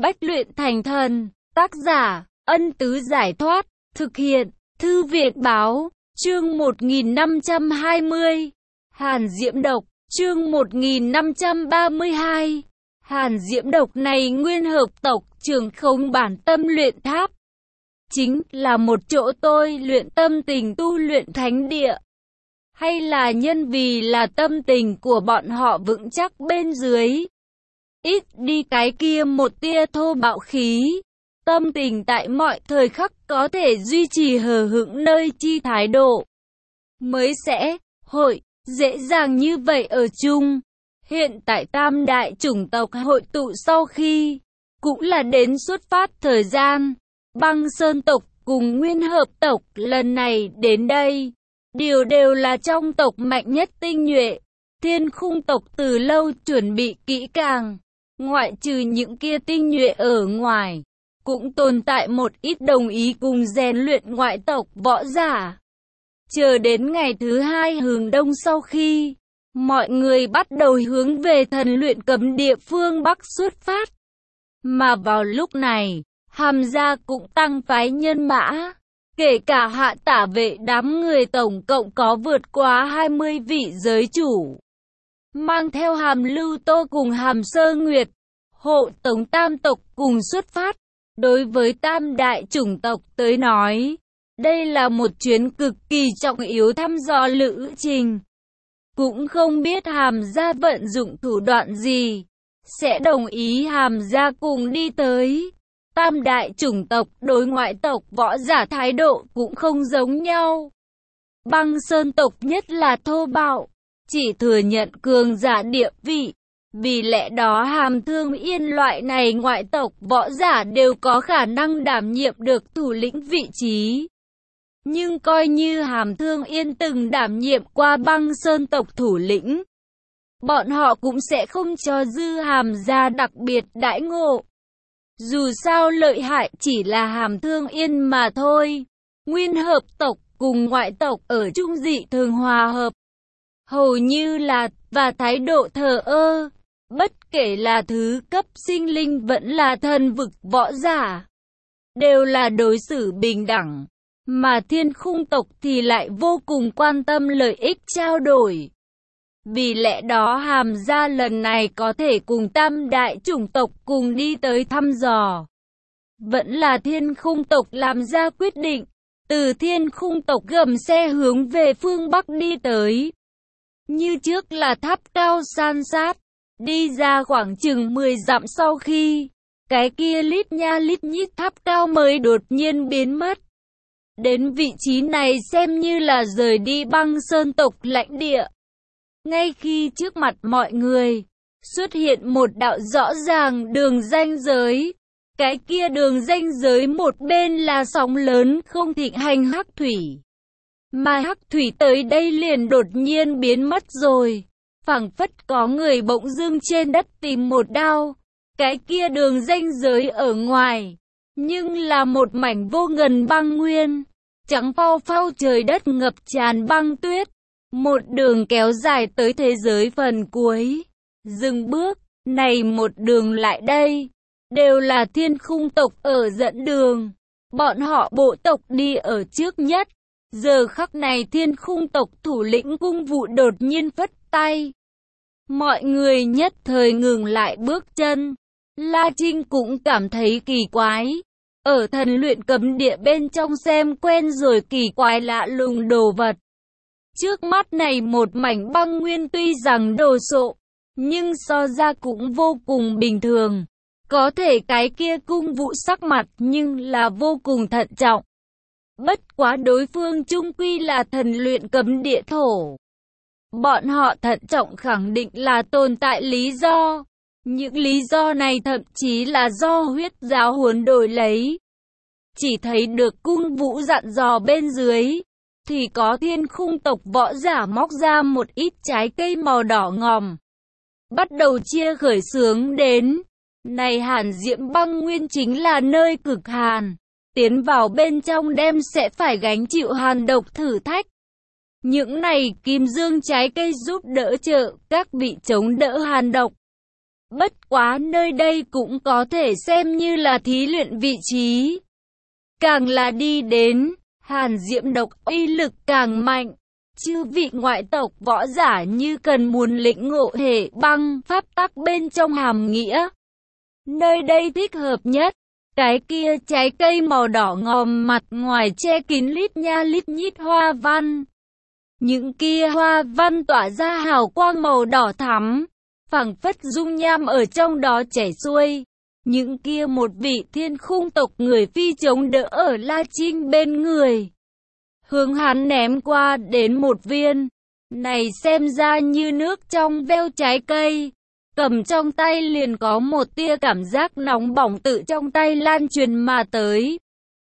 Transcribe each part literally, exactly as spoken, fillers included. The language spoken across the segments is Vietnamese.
Bách luyện thành thần. Tác giả, Ân Tứ Giải Thoát. Thực hiện, Thư Việt Báo. Chương một nghìn năm trăm hai mươi. Hàn Diễm Độc. Chương một nghìn năm trăm ba mươi hai. Hàn Diễm Độc này nguyên hợp tộc trường không bản tâm luyện tháp. Chính là một chỗ tôi luyện tâm tình tu luyện thánh địa. Hay là nhân vì là tâm tình của bọn họ vững chắc bên dưới. Ít đi cái kia một tia thô bạo khí. Tâm tình tại mọi thời khắc có thể duy trì hờ hững nơi chi thái độ. Mới sẽ, hội, dễ dàng như vậy ở chung. Hiện tại tam đại chủng tộc hội tụ sau khi, cũng là đến xuất phát thời gian. Băng Sơn tộc cùng Nguyên Hợp tộc lần này đến đây. Điều đều là trong tộc mạnh nhất tinh nhuệ. Thiên Khung tộc từ lâu chuẩn bị kỹ càng. Ngoại trừ những kia tinh nhuệ ở ngoài, cũng tồn tại một ít đồng ý cùng rèn luyện ngoại tộc võ giả. Chờ đến ngày thứ hai hướng đông sau khi, mọi người bắt đầu hướng về thần luyện cấm địa phương Bắc xuất phát. Mà vào lúc này, Hàm gia cũng tăng phái nhân mã. Kể cả hạ tả vệ đám người tổng cộng có vượt quá hai mươi vị giới chủ. Mang theo Hàm Lưu Tô cùng Hàm Sơ Nguyệt, hộ tống tam tộc cùng xuất phát. Đối với tam đại chủng tộc tới nói, đây là một chuyến cực kỳ trọng yếu thăm dò lữ trình. Cũng không biết Hàm gia vận dụng thủ đoạn gì, sẽ đồng ý Hàm gia cùng đi tới. Tam đại chủng tộc đối ngoại tộc võ giả thái độ cũng không giống nhau. Băng Sơn tộc nhất là thô bạo, chỉ thừa nhận cường giả địa vị. Vì lẽ đó Hàm Thương Yên loại này ngoại tộc võ giả đều có khả năng đảm nhiệm được thủ lĩnh vị trí. Nhưng coi như Hàm Thương Yên từng đảm nhiệm qua Băng Sơn tộc thủ lĩnh, bọn họ cũng sẽ không cho Dư Hàm gia đặc biệt đãi ngộ. Dù sao lợi hại chỉ là Hàm Thương Yên mà thôi. Nguyên Hợp tộc cùng ngoại tộc ở chung dị thường hòa hợp, hầu như là và thái độ thờ ơ. Bất kể là thứ cấp sinh linh vẫn là thần vực võ giả, đều là đối xử bình đẳng. Mà Thiên Khung tộc thì lại vô cùng quan tâm lợi ích trao đổi. Vì lẽ đó Hàm gia lần này có thể cùng tam đại chủng tộc cùng đi tới thăm dò. Vẫn là Thiên Khung tộc làm ra quyết định. Từ Thiên Khung tộc gầm xe hướng về phương Bắc đi tới. Như trước là tháp cao san sát. Đi ra khoảng chừng mười dặm sau khi, cái kia lít nha lít nhít tháp cao mới đột nhiên biến mất. Đến vị trí này xem như là rời đi Băng Sơn tộc lãnh địa. Ngay khi trước mặt mọi người, xuất hiện một đạo rõ ràng đường ranh giới. Cái kia đường ranh giới một bên là sóng lớn không thịnh hành hắc thủy. Mà hắc thủy tới đây liền đột nhiên biến mất rồi. Phảng phất có người bỗng dưng trên đất tìm một đao. Cái kia đường ranh giới ở ngoài, nhưng là một mảnh vô ngần băng nguyên. Trắng phau phau trời đất ngập tràn băng tuyết. Một đường kéo dài tới thế giới phần cuối. Dừng bước, này một đường lại đây. Đều là Thiên Khung tộc ở dẫn đường. Bọn họ bộ tộc đi ở trước nhất. Giờ khắc này Thiên Khung tộc thủ lĩnh Cung Vụ đột nhiên phất tay. Mọi người nhất thời ngừng lại bước chân. La Trinh cũng cảm thấy kỳ quái. Ở thần luyện cấm địa bên trong xem quen rồi kỳ quái lạ lùng đồ vật. Trước mắt này một mảnh băng nguyên tuy rằng đồ sộ, nhưng so ra cũng vô cùng bình thường. Có thể cái kia Cung Vụ sắc mặt nhưng là vô cùng thận trọng. Bất quá đối phương chung quy là thần luyện cấm địa thổ. Bọn họ thận trọng khẳng định là tồn tại lý do. Những lý do này thậm chí là do huyết giáo huấn đổi lấy. Chỉ thấy được Cung Vũ dặn dò bên dưới, thì có Thiên Khung tộc võ giả móc ra một ít trái cây màu đỏ ngòm. Bắt đầu chia khởi xướng đến. Này Hàn Diễm băng nguyên chính là nơi cực hàn. Tiến vào bên trong đem sẽ phải gánh chịu hàn độc thử thách. Những này kim dương trái cây giúp đỡ trợ các vị chống đỡ hàn độc. Bất quá nơi đây cũng có thể xem như là thí luyện vị trí. Càng là đi đến, hàn diễm độc uy lực càng mạnh. Chư vị ngoại tộc võ giả như cần muốn lĩnh ngộ hệ băng pháp tắc bên trong hàm nghĩa. Nơi đây thích hợp nhất. Cái kia trái cây màu đỏ ngòm mặt ngoài che kín lít nha lít nhít hoa văn. Những kia hoa văn tỏa ra hào quang màu đỏ thắm, phảng phất dung nham ở trong đó chảy xuôi. Những kia một vị thiên khung tộc người phi chống đỡ ở La Trinh bên người. Hướng hắn ném qua đến một viên. Này xem ra như nước trong veo trái cây. Cầm trong tay liền có một tia cảm giác nóng bỏng tự trong tay lan truyền mà tới.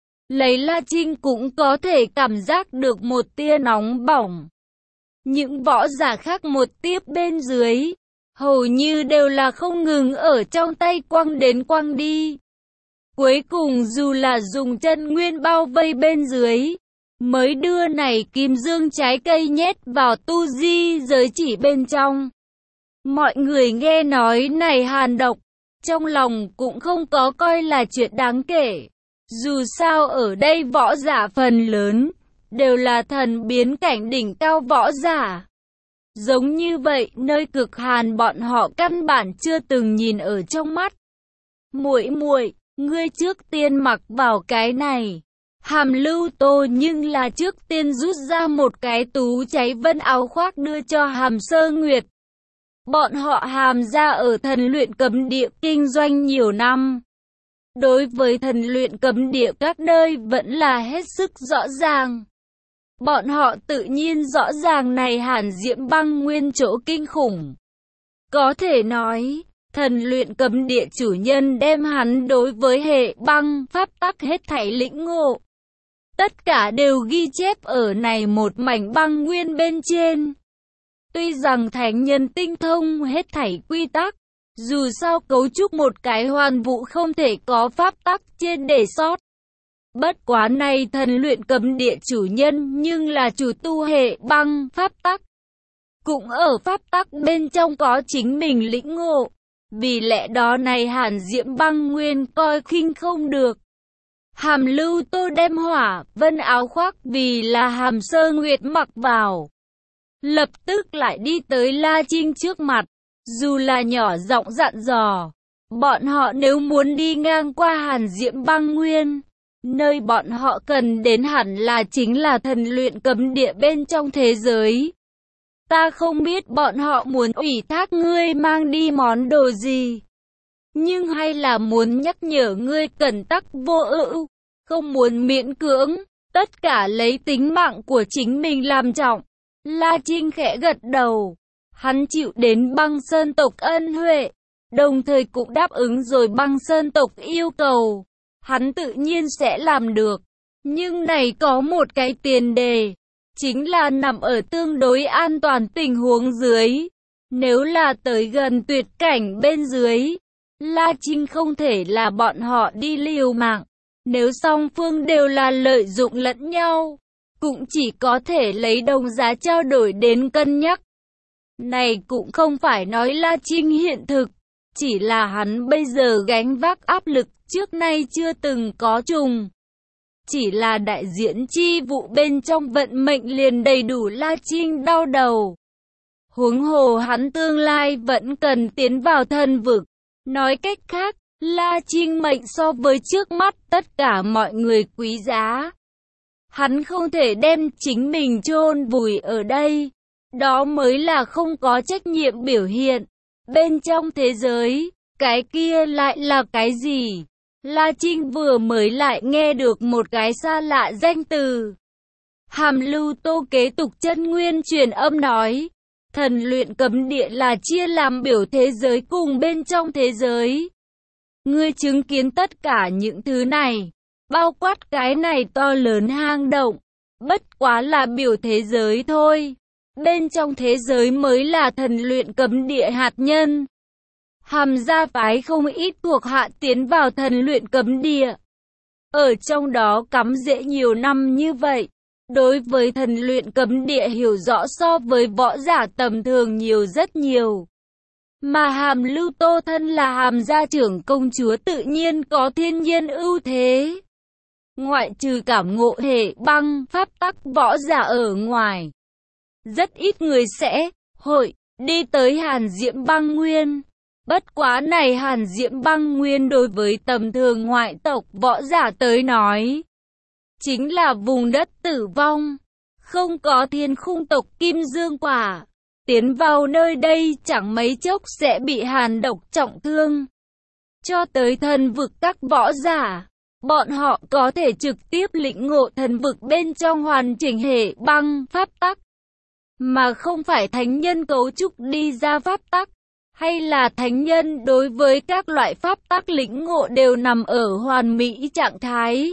Lấy La Trinh cũng có thể cảm giác được một tia nóng bỏng. Những võ giả khác một tiếp bên dưới, hầu như đều là không ngừng ở trong tay quăng đến quăng đi. Cuối cùng dù là dùng chân nguyên bao vây bên dưới, mới đưa này kim dương trái cây nhét vào tu di giới chỉ bên trong. Mọi người nghe nói này hàn độc, trong lòng cũng không có coi là chuyện đáng kể. Dù sao ở đây võ giả phần lớn, đều là thần biến cảnh đỉnh cao võ giả. Giống như vậy, nơi cực hàn bọn họ căn bản chưa từng nhìn ở trong mắt. Muội muội, ngươi trước tiên mặc vào cái này. Hàm Lưu Tô nhưng là trước tiên rút ra một cái tú cháy vân áo khoác đưa cho Hàm Sơ Nguyệt. Bọn họ Hàm gia ở thần luyện cấm địa kinh doanh nhiều năm. Đối với thần luyện cấm địa các nơi vẫn là hết sức rõ ràng. Bọn họ tự nhiên rõ ràng này hàn diễm băng nguyên chỗ kinh khủng. Có thể nói, thần luyện cấm địa chủ nhân đem hắn đối với hệ băng pháp tắc hết thảy lĩnh ngộ. Tất cả đều ghi chép ở này một mảnh băng nguyên bên trên. Tuy rằng thánh nhân tinh thông hết thảy quy tắc, dù sao cấu trúc một cái hoàn vũ không thể có pháp tắc trên để sót. Bất quá này thần luyện cấm địa chủ nhân nhưng là chủ tu hệ băng pháp tắc. Cũng ở pháp tắc bên trong có chính mình lĩnh ngộ. Vì lẽ đó này hàn diễm băng nguyên coi khinh không được. Hàm Lưu Tô đem hỏa vân áo khoác vì là Hàm Sơ Nguyệt mặc vào. Lập tức lại đi tới La Trinh trước mặt. Dù là nhỏ giọng dặn dò. Bọn họ nếu muốn đi ngang qua hàn diễm băng nguyên, nơi bọn họ cần đến hẳn là chính là thần luyện cấm địa bên trong thế giới. Ta không biết bọn họ muốn ủy thác ngươi mang đi món đồ gì. Nhưng hay là muốn nhắc nhở ngươi cẩn tắc vô ưu, không muốn miễn cưỡng, tất cả lấy tính mạng của chính mình làm trọng. La Trinh khẽ gật đầu, hắn chịu đến băng sơn tộc ân huệ, đồng thời cũng đáp ứng rồi băng sơn tộc yêu cầu. Hắn tự nhiên sẽ làm được, nhưng này có một cái tiền đề, chính là nằm ở tương đối an toàn tình huống dưới. Nếu là tới gần tuyệt cảnh bên dưới, La Trinh không thể là bọn họ đi liều mạng. Nếu song phương đều là lợi dụng lẫn nhau, cũng chỉ có thể lấy đồng giá trao đổi đến cân nhắc. Này cũng không phải nói La Trinh hiện thực, chỉ là hắn bây giờ gánh vác áp lực trước nay chưa từng có trùng. Chỉ là đại diễn chi vụ bên trong vận mệnh liền đầy đủ La Trinh đau đầu. Huống hồ hắn tương lai vẫn cần tiến vào thần vực. Nói cách khác, La Trinh mệnh so với trước mắt tất cả mọi người quý giá. Hắn không thể đem chính mình chôn vùi ở đây. Đó mới là không có trách nhiệm biểu hiện. Bên trong thế giới, cái kia lại là cái gì? La Trinh vừa mới lại nghe được một cái xa lạ danh từ. Hàm Lưu Tô kế tục chân nguyên truyền âm nói. Thần luyện cấm địa là chia làm biểu thế giới cùng bên trong thế giới. Ngươi chứng kiến tất cả những thứ này, bao quát cái này to lớn hang động, bất quá là biểu thế giới thôi. Bên trong thế giới mới là thần luyện cấm địa hạt nhân. Hàm gia phái không ít thuộc hạ tiến vào thần luyện cấm địa. Ở trong đó cắm rễ nhiều năm như vậy. Đối với thần luyện cấm địa hiểu rõ so với võ giả tầm thường nhiều rất nhiều. Mà Hàm Lưu Tô thân là Hàm gia trưởng công chúa tự nhiên có thiên nhiên ưu thế. Ngoại trừ cảm ngộ hệ băng pháp tắc võ giả ở ngoài, rất ít người sẽ hội đi tới Hàn Diễm Băng Nguyên. Bất quá này Hàn Diễm Băng Nguyên đối với tầm thường ngoại tộc võ giả tới nói, chính là vùng đất tử vong, không có thiên khung tộc Kim Dương Quả. Tiến vào nơi đây chẳng mấy chốc sẽ bị hàn độc trọng thương. Cho tới thần vực các võ giả, bọn họ có thể trực tiếp lĩnh ngộ thần vực bên trong hoàn chỉnh hệ băng pháp tắc, mà không phải thánh nhân cấu trúc đi ra pháp tắc, hay là thánh nhân đối với các loại pháp tắc lĩnh ngộ đều nằm ở hoàn mỹ trạng thái.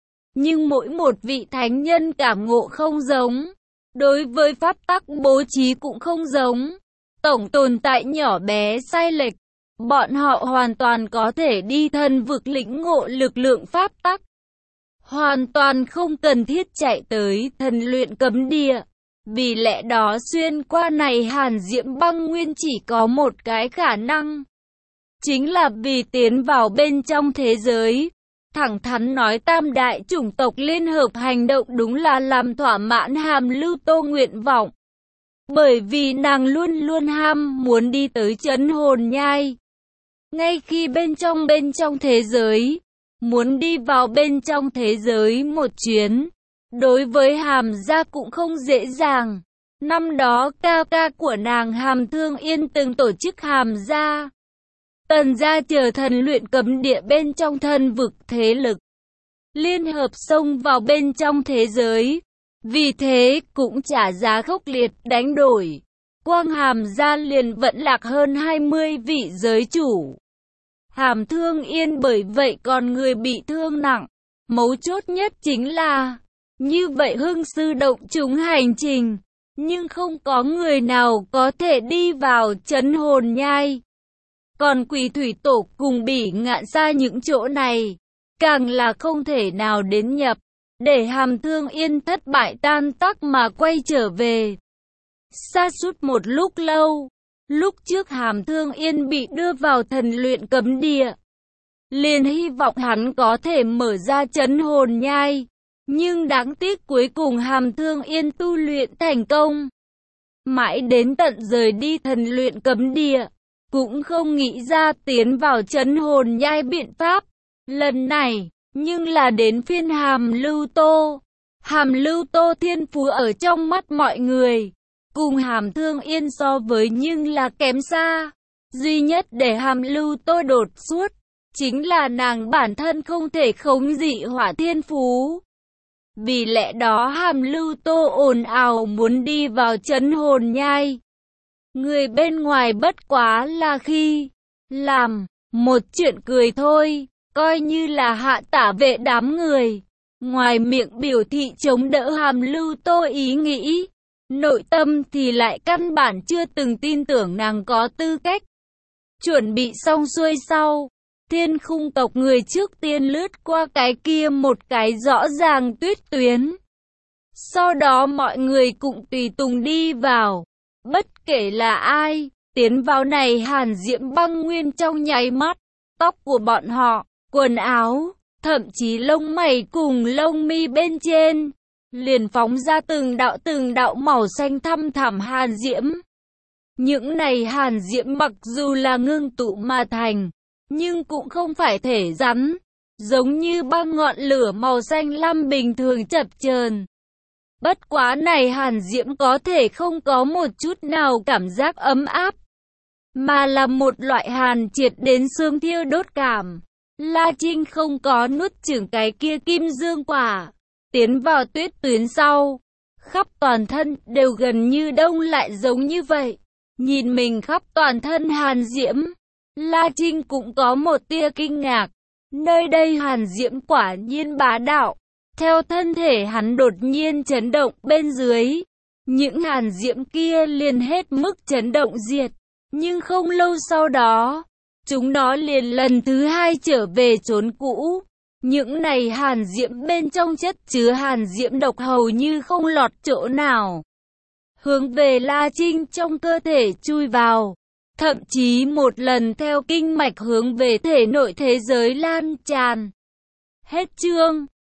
Nhưng mỗi một vị thánh nhân cảm ngộ không giống, đối với pháp tắc bố trí cũng không giống, tổng tồn tại nhỏ bé sai lệch. Bọn họ hoàn toàn có thể đi thần vực lĩnh ngộ lực lượng pháp tắc, hoàn toàn không cần thiết chạy tới thần luyện cấm địa. Vì lẽ đó xuyên qua này Hàn Diễm Băng Nguyên chỉ có một cái khả năng, chính là vì tiến vào bên trong thế giới. Thẳng thắn nói tam đại chủng tộc liên hợp hành động đúng là làm thỏa mãn Hàm Lưu Tô nguyện vọng. Bởi vì nàng luôn luôn ham muốn đi tới Trấn Hồn Nhai. Ngay khi bên trong bên trong thế giới, muốn đi vào bên trong thế giới một chuyến, đối với Hàm gia cũng không dễ dàng. Năm đó ca ca của nàng Hàm Thương Yên từng tổ chức Hàm gia, Tần gia chờ thần luyện cấm địa bên trong thần vực thế lực, liên hợp xông vào bên trong thế giới. Vì thế cũng trả giá khốc liệt đánh đổi. Quang Hàm gia liền vẫn lạc hơn hai mươi vị giới chủ. Hàm Thương Yên bởi vậy còn người bị thương nặng. Mấu chốt nhất chính là, như vậy hưng sư động chúng hành trình, nhưng không có người nào có thể đi vào Trấn Hồn Nhai. Còn Quỷ Thủy Tổ cùng Bỉ Ngạn xa những chỗ này, càng là không thể nào đến nhập, để Hàm Thương Yên thất bại tan tác mà quay trở về. Sa sút một lúc lâu, lúc trước Hàm Thương Yên bị đưa vào thần luyện cấm địa, liền hy vọng hắn có thể mở ra Trấn Hồn Nhai, nhưng đáng tiếc cuối cùng Hàm Thương Yên tu luyện thành công. Mãi đến tận rời đi thần luyện cấm địa, cũng không nghĩ ra tiến vào Trấn Hồn Nhai biện pháp. Lần này, nhưng là đến phiên Hàm Lưu Tô. Hàm Lưu Tô thiên phú ở trong mắt mọi người, cùng Hàm Thương Yên so với nhưng là kém xa. Duy nhất để Hàm Lưu Tô đột xuất, chính là nàng bản thân không thể khống dị hỏa thiên phú. Vì lẽ đó Hàm Lưu Tô ồn ào muốn đi vào Trấn Hồn Nhai. Người bên ngoài bất quá là khi làm một chuyện cười thôi, coi như là hạ tả vệ đám người. Ngoài miệng biểu thị chống đỡ Hàm Lưu Tô ý nghĩ, nội tâm thì lại căn bản chưa từng tin tưởng nàng có tư cách. Chuẩn bị xong xuôi sau, thiên khung tộc người trước tiên lướt qua cái kia một cái rõ ràng tuyết tuyến. Sau đó mọi người cũng tùy tùng đi vào. Bất kể là ai, tiến vào này Hàn Diễm Băng Nguyên trong nháy mắt, tóc của bọn họ, quần áo, thậm chí lông mày cùng lông mi bên trên, liền phóng ra từng đạo từng đạo màu xanh thăm thẳm hàn diễm. Những này hàn diễm mặc dù là ngưng tụ mà thành, nhưng cũng không phải thể rắn, giống như băng ngọn lửa màu xanh lam bình thường chập chờn. Bất quá này hàn diễm có thể không có một chút nào cảm giác ấm áp, mà là một loại hàn triệt đến xương thiêu đốt cảm. La Trinh không có nuốt chửng cái kia kim dương quả, tiến vào tuyết tuyến sau, khắp toàn thân đều gần như đông lại giống như vậy. Nhìn mình khắp toàn thân hàn diễm, La Trinh cũng có một tia kinh ngạc. Nơi đây hàn diễm quả nhiên bá đạo. Theo thân thể hắn đột nhiên chấn động bên dưới, những hàn diễm kia liền hết mức chấn động diệt. Nhưng không lâu sau đó, chúng nó liền lần thứ hai trở về chốn cũ. Những này hàn diễm bên trong chất chứa hàn diễm độc hầu như không lọt chỗ nào, hướng về La Trinh trong cơ thể chui vào. thậm chí một lần theo kinh mạch hướng về thể nội thế giới lan tràn. Hết chương.